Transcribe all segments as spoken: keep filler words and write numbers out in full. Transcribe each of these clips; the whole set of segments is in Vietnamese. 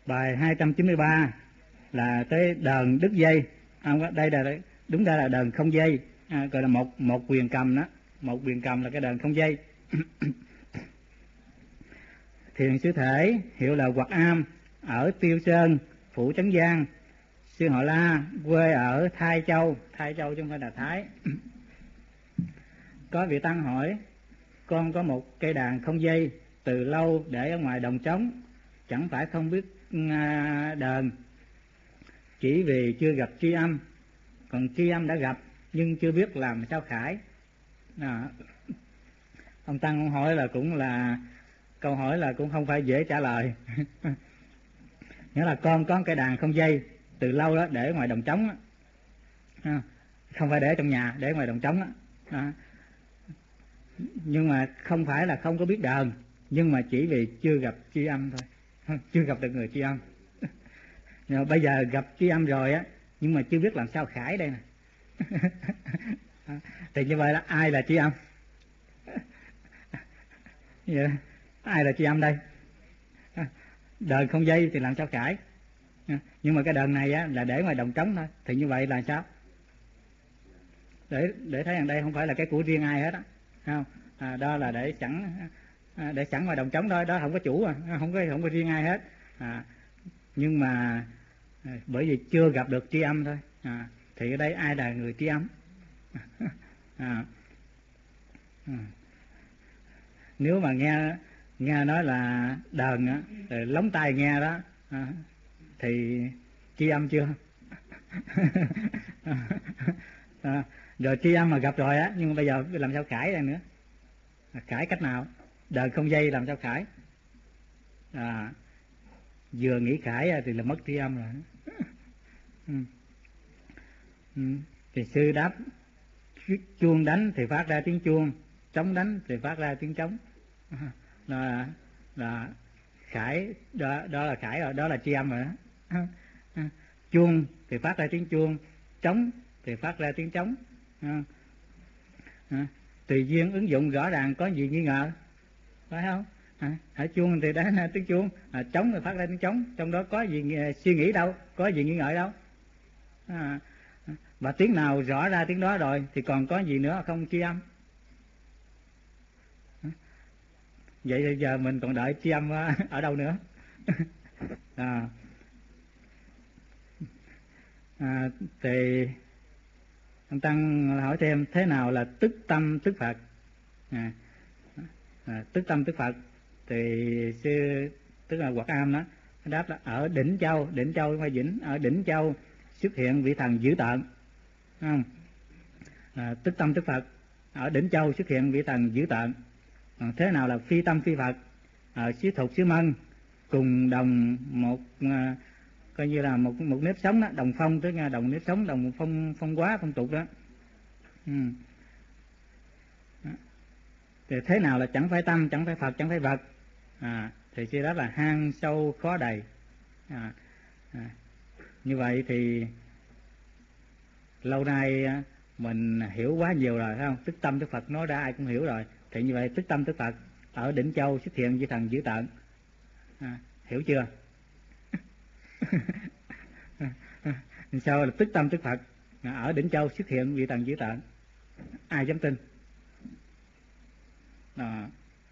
Bài hai trăm chín mươi ba là tới đờn đứt dây. À, đây là đúng ra là đờn không dây, à, gọi là một một quyền cầm đó. Một quyền cầm là cái đờn không dây. Thiền sư Thể, hiệu là Hoạt Am, ở Tiêu Sơn, Phủ Trấn Giang. Sư họ La, quê ở Thái Châu, Thái Châu chứ không phải là Thái. Có vị tăng hỏi: con có một cây đàn không dây từ lâu để ở ngoài đồng trống, chẳng phải không biết đờn, chỉ vì chưa gặp tri âm, còn tri âm đã gặp nhưng chưa biết làm sao khải. À, ông tăng ông hỏi là cũng là câu hỏi là cũng không phải dễ trả lời. Nghĩa là con có cây đàn không dây từ lâu đó để ngoài đồng trống đó. À, không phải để trong nhà, để ngoài đồng trống đó. À, nhưng mà không phải là không có biết đờn, nhưng mà chỉ vì chưa gặp tri âm thôi, chưa gặp được người tri âm. Nhưng bây giờ gặp tri âm rồi á, nhưng mà chưa biết làm sao khải đây nè. Thì như vậy là ai là tri âm? Yeah. Ai là tri âm đây? Đờn không dây thì làm sao khải? Nhưng mà cái đờn này á, là để ngoài đồng trống thôi, thì như vậy là sao? Để để thấy rằng đây không phải là cái của riêng ai hết á, không? À, đó là để sẵn, à, để sẵn ngoài đồng trống thôi, đó không có chủ, à, không có không có riêng ai hết. À, nhưng mà à, bởi vì chưa gặp được tri âm thôi. À, thì ở đây ai là người tri âm? À, à. Nếu mà nghe nghe nói là đờn á, rồi lóng tai nghe đó, à, thì tri âm chưa? À, rồi tri âm mà gặp rồi á, nhưng mà bây giờ làm sao khải đây nữa? À, khải cách nào? Đờn không dây làm sao khải? À, vừa nghĩ khải thì là mất tri âm rồi. Ừ. Ừ. Thì sư đáp: chuông đánh thì phát ra tiếng chuông, trống đánh thì phát ra tiếng trống. Đó là, là khải, đó, đó là khải rồi, đó là tri âm rồi đó. Chuông thì phát ra tiếng chuông, trống thì phát ra tiếng trống. À, à, tùy duyên ứng dụng rõ ràng, có gì nghi ngờ, phải không? À, à, chuông thì đã là tiếng chuông, à, trống thì phát ra tiếng trống, trong đó có gì suy nghĩ đâu, có gì nghi ngờ đâu. À, và tiếng nào rõ ra tiếng đó rồi thì còn có gì nữa không tri âm? Vậy thì giờ mình còn đợi tri âm ở đâu nữa? À, à, thì ông tăng hỏi thêm: thế nào là tức tâm tức Phật? À, à, tức tâm tức Phật thì sư, tức là Hoạt Am đó, đáp là ở Đỉnh Châu, Đỉnh Châu không phải Vĩnh, ở Đỉnh Châu xuất hiện vị thần dữ tợn, không? À, tức tâm tức Phật, ở Đỉnh Châu xuất hiện vị thần dữ tợn. À, thế nào là phi tâm phi Phật? Ở xứ Thục xứ Mân cùng đồng một, à, coi như là một một nếp sống đó, đồng phong, tức là đồng nếp sống, đồng phong phong hóa phong tục đó. Ừ. Thì thế nào là chẳng phải tâm, chẳng phải Phật, chẳng phải vật? À, thì khi đó là hang sâu khó đầy. À, à, như vậy thì lâu nay mình hiểu quá nhiều rồi, phải không? Tức tâm tức Phật nói ra ai cũng hiểu rồi. Thì như vậy tức tâm tức Phật ở Đỉnh Châu xuất hiện với thần dữ tợn. À, hiểu chưa? Sao là tức tâm tức Phật ở Đỉnh Châu xuất hiện vị thần dữ tợn? Ai dám tin? À,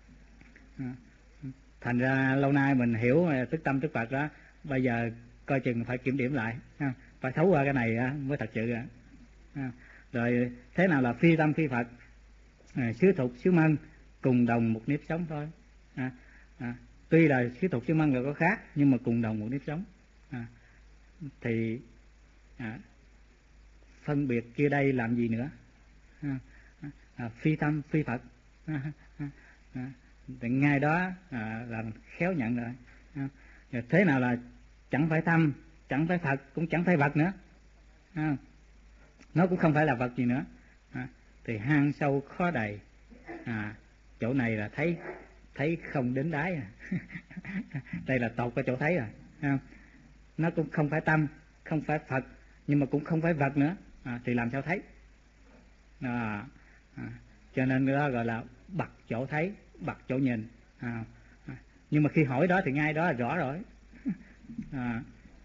thành ra lâu nay mình hiểu tức tâm tức Phật đó, bây giờ coi chừng phải kiểm điểm lại, phải thấu qua cái này mới thật sự. Rồi thế nào là phi tâm phi Phật? À, xứ Thục xứ Mân cùng đồng một nếp sống thôi. À, à, tuy là xứ Thục xứ Mân là có khác, nhưng mà cùng đồng một nếp sống. À, thì à, phân biệt kia đây làm gì nữa? À, à, phi tâm phi Phật. À, à, à, thì ngay đó à, là khéo nhận rồi. À, thế nào là chẳng phải tâm, chẳng phải Phật, cũng chẳng phải vật nữa. À, nó cũng không phải là vật gì nữa. À, thì hang sâu khó đầy. À, chỗ này là thấy thấy không đến đáy. À. Đây là tột cái chỗ thấy rồi. À, nó cũng không phải tâm, không phải Phật, nhưng mà cũng không phải vật nữa. À, thì làm sao thấy? À, à, cho nên đó gọi là bật chỗ thấy, bật chỗ nhìn. À, à, nhưng mà khi hỏi đó thì ngay đó là rõ rồi. À.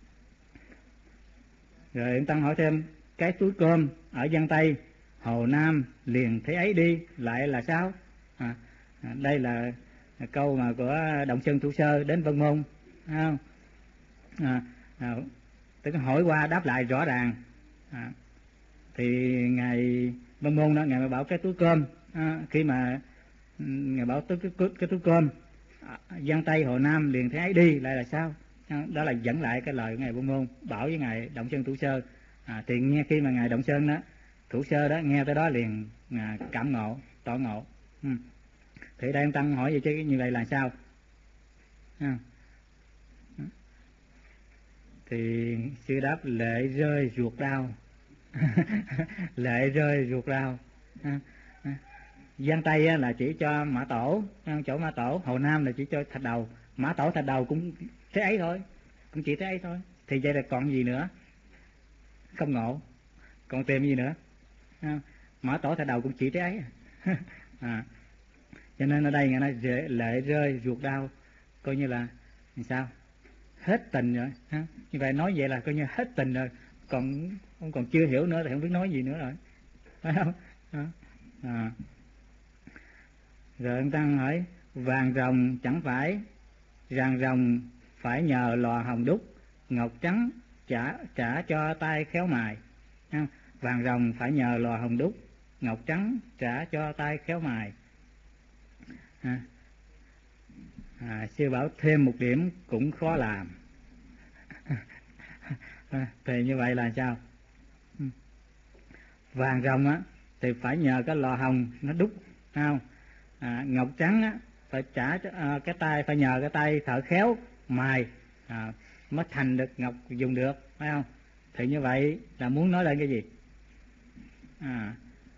Rồi ông Tăng hỏi thêm, cái túi cơm ở Giang Tây, Hồ Nam liền thế ấy đi lại là sao? À, đây là câu mà của Động Sơn Thủ Sơ đến Vân Môn, thấy không? À, à, tức là hỏi qua đáp lại rõ ràng. À, thì ngài Vân Môn đó, ngài mới bảo cái túi cơm, à, khi mà ngài bảo tới cái, cái, cái túi cơm à, Giang Tây Hồ Nam liền thế ấy đi lại là sao? À, đó là dẫn lại cái lời của ngài Vân Môn bảo với ngài Động Sơn Thủ Sơ. À, thì nghe khi mà ngài Động Sơn đó, Thủ Sơ đó nghe tới đó liền à, cảm ngộ, tỏ ngộ. Ừ. Thì đây ông Tăng hỏi vậy chứ như vậy là sao? À. Thì sư đáp lệ rơi ruột đau. Lệ rơi ruột đau. À. À. Giang Tây á, là chỉ cho Mã Tổ, chỗ Mã Tổ. Hồ Nam là chỉ cho Thạch Đầu. Mã Tổ Thạch Đầu cũng thế ấy thôi, cũng chỉ thế ấy thôi. Thì vậy là còn gì nữa? Không ngộ, còn tìm gì nữa? À, Mã Tổ Thạch Đầu cũng chỉ thế ấy. À, cho nên ở đây nghe nói lệ rơi ruột đau, coi như là sao? Hết tình rồi. À, như vậy nói vậy là coi như hết tình rồi, còn không còn chưa hiểu nữa thì không biết nói gì nữa rồi, phải không? À, à. Rồi ông Tăng hỏi, vàng rồng chẳng phải, vàng rồng phải nhờ lò hồng đúc, ngọc trắng trả trả cho tay khéo mài. À, vàng rồng phải nhờ lò hồng đúc, ngọc trắng trả cho tay khéo mài. À, à, sư bảo thêm một điểm cũng khó làm. À, thì như vậy là sao? Vàng rồng á thì phải nhờ cái lò hồng nó đúc, không? À, ngọc trắng á phải trả à, cái tay phải nhờ cái tay thợ khéo mài à, mới thành được ngọc dùng được, phải không? Thì như vậy là muốn nói lên cái gì? À,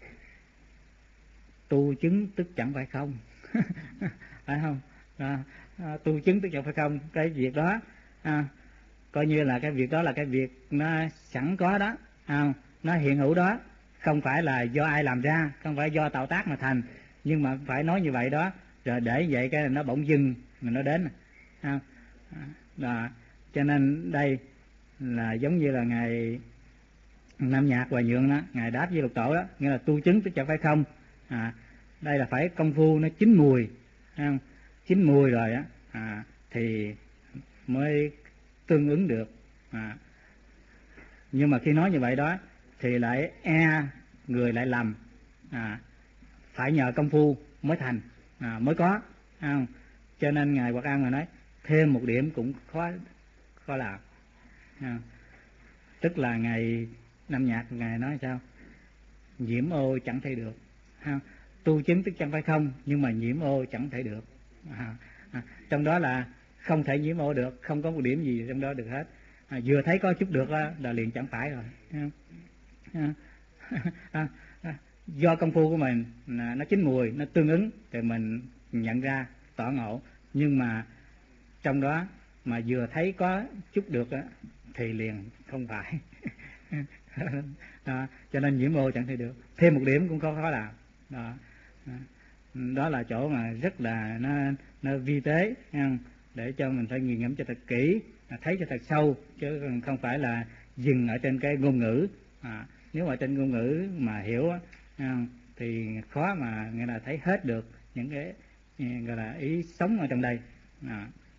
tu chứng tức chẳng phải không. Phải không? À, à, tu chứng tức chẳng phải không. Cái việc đó à, coi như là cái việc đó là cái việc nó sẵn có đó, à, nó hiện hữu đó, không phải là do ai làm ra, không phải do tạo tác mà thành, nhưng mà phải nói như vậy đó, rồi để vậy cái nó bỗng dưng mà nó đến. À, đó. Cho nên đây là giống như là ngài Nam Nhạc Hòa Nhượng đó, ngài đáp với Lục Tổ đó, nghĩa là tu chứng tức chẳng phải không. À, đây là phải công phu nó chín mùi, không? Chín mùi rồi á, à, thì mới tương ứng được. À, nhưng mà khi nói như vậy đó thì lại e người lại lầm. À, phải nhờ công phu mới thành, à, mới có, không? Cho nên ngài Hoạt An mà nói thêm một điểm cũng khó khó làm. À, tức là ngài Nam Nhạc ngài nói sao? Nhiễm ô chẳng thể được, ha? Tu chứng tức chẳng phải không, nhưng mà nhiễm ô chẳng thể được. À, à, trong đó là không thể nhiễm ô được, không có một điểm gì trong đó được hết. À, vừa thấy có chút được đó, là liền chẳng phải rồi. À, à, à, do công phu của mình nó chín mùi, nó tương ứng thì mình nhận ra tỏ ngộ, nhưng mà trong đó mà vừa thấy có chút được đó, thì liền không phải. Đó, cho nên nhiễm ô chẳng thể được, thêm một điểm cũng có khó làm. Đó, đó là chỗ mà rất là nó, nó vi tế, để cho mình phải nghiền ngẫm cho thật kỹ, thấy cho thật sâu, chứ không phải là dừng ở trên cái ngôn ngữ. À, nếu mà trên ngôn ngữ mà hiểu thì khó mà nghe là thấy hết được những cái gọi là ý sống ở trong đây. À,